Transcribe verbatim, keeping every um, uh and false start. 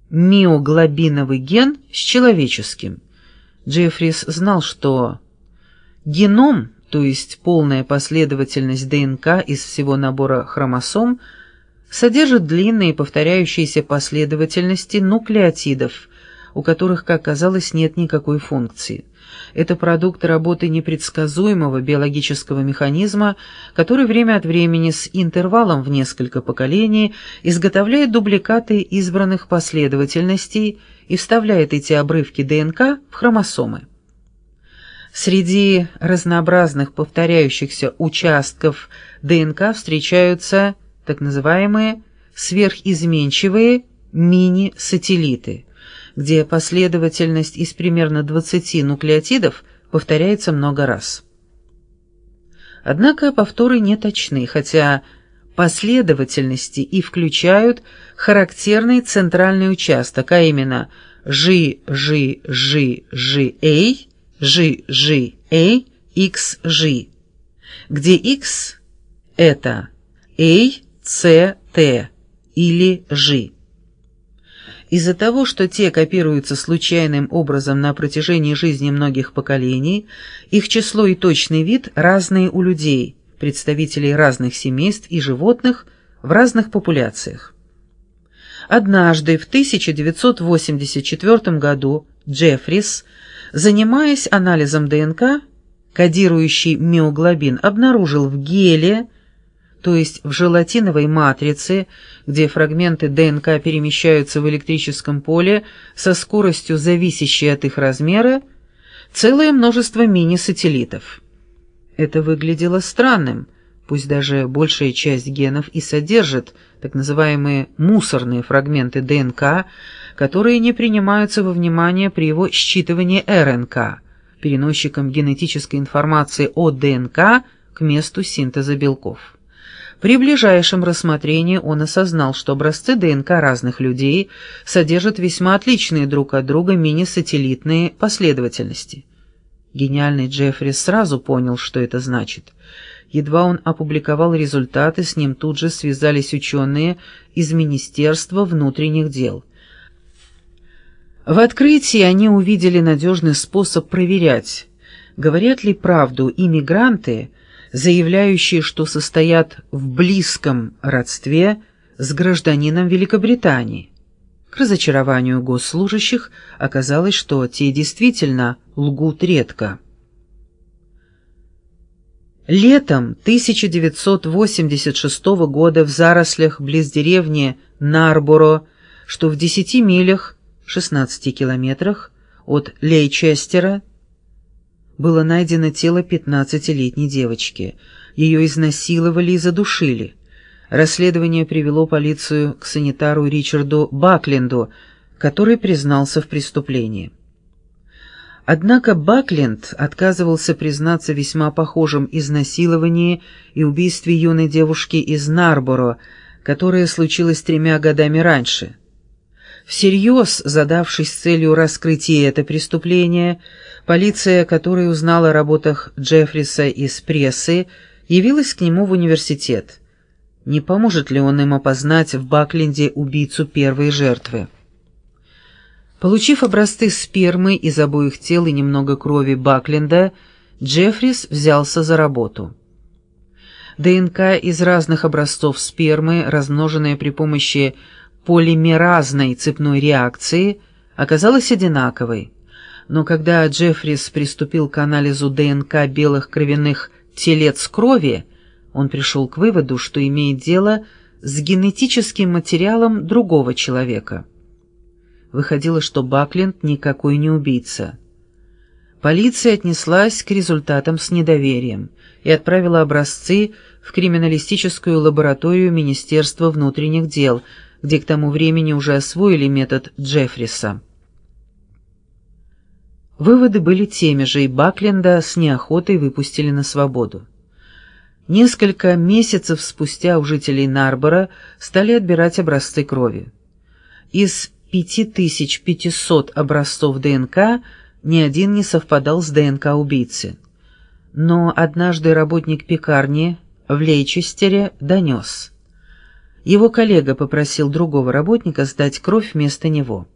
миоглобиновый ген с человеческим. Джеффрис знал, что геном, то есть полная последовательность ДНК из всего набора хромосом, содержит длинные повторяющиеся последовательности нуклеотидов, у которых, как оказалось, нет никакой функции. Это продукт работы непредсказуемого биологического механизма, который время от времени с интервалом в несколько поколений изготовляет дубликаты избранных последовательностей и вставляет эти обрывки ДНК в хромосомы. Среди разнообразных повторяющихся участков ДНК встречаются так называемые сверхизменчивые мини-сателлиты, где последовательность из примерно двадцати нуклеотидов повторяется много раз. Однако повторы не точны, хотя последовательности и включают характерный центральный участок, а именно G, G, G, G, A, G, G, A, X, G, где X – это A, C, T или G. Из-за того, что те копируются случайным образом на протяжении жизни многих поколений, их число и точный вид разные у людей, представителей разных семейств и животных в разных популяциях. Однажды в тысяча девятьсот восемьдесят четвёртом году Джеффрис, занимаясь анализом ДНК, кодирующий миоглобин, обнаружил в геле, то есть в желатиновой матрице, где фрагменты ДНК перемещаются в электрическом поле со скоростью, зависящей от их размера, целое множество мини-сателлитов. Это выглядело странным, пусть даже большая часть генов и содержит так называемые мусорные фрагменты ДНК, которые не принимаются во внимание при его считывании РНК, переносчиком генетической информации о ДНК к месту синтеза белков. При ближайшем рассмотрении он осознал, что образцы ДНК разных людей содержат весьма отличные друг от друга мини-сателлитные последовательности. Гениальный Джеффрис сразу понял, что это значит. Едва он опубликовал результаты, с ним тут же связались ученые из Министерства внутренних дел. В открытии они увидели надежный способ проверять, говорят ли правду иммигранты, заявляющие, что состоят в близком родстве с гражданином Великобритании. К разочарованию госслужащих оказалось, что те действительно лгут редко. Летом тысяча девятьсот восемьдесят шестого года в зарослях близ деревни Нарборо, что в десяти милях, шестнадцати километрах от Лейчестера, было найдено тело пятнадцатилетней девочки. Ее изнасиловали и задушили. Расследование привело полицию к санитару Ричарду Бакленду, который признался в преступлении. Однако Бакленд отказывался признаться в весьма похожем изнасиловании и убийстве юной девушки из Нарборо, которое случилось тремя годами раньше. Всерьез задавшись целью раскрытия это преступление, полиция, которая узнала о работах Джеффриса из прессы, явилась к нему в университет. Не поможет ли он им опознать в Бакленде убийцу первой жертвы? Получив образцы спермы из обоих тел и немного крови Бакленда, Джеффрис взялся за работу. ДНК из разных образцов спермы, размноженная при помощи полимеразной цепной реакции, оказалась одинаковой, но когда Джеффрис приступил к анализу ДНК белых кровяных телец крови, он пришел к выводу, что имеет дело с генетическим материалом другого человека. Выходило, что Бакленд никакой не убийца. Полиция отнеслась к результатам с недоверием и отправила образцы в криминалистическую лабораторию Министерства внутренних дел, где к тому времени уже освоили метод Джеффриса. Выводы были теми же, и Бакленда с неохотой выпустили на свободу. Несколько месяцев спустя у жителей Нарборо стали отбирать образцы крови. Из пяти тысяч пятисот образцов ДНК ни один не совпадал с ДНК убийцы. Но однажды работник пекарни в Лейчестере донес: Его коллега попросил другого работника сдать кровь вместо него.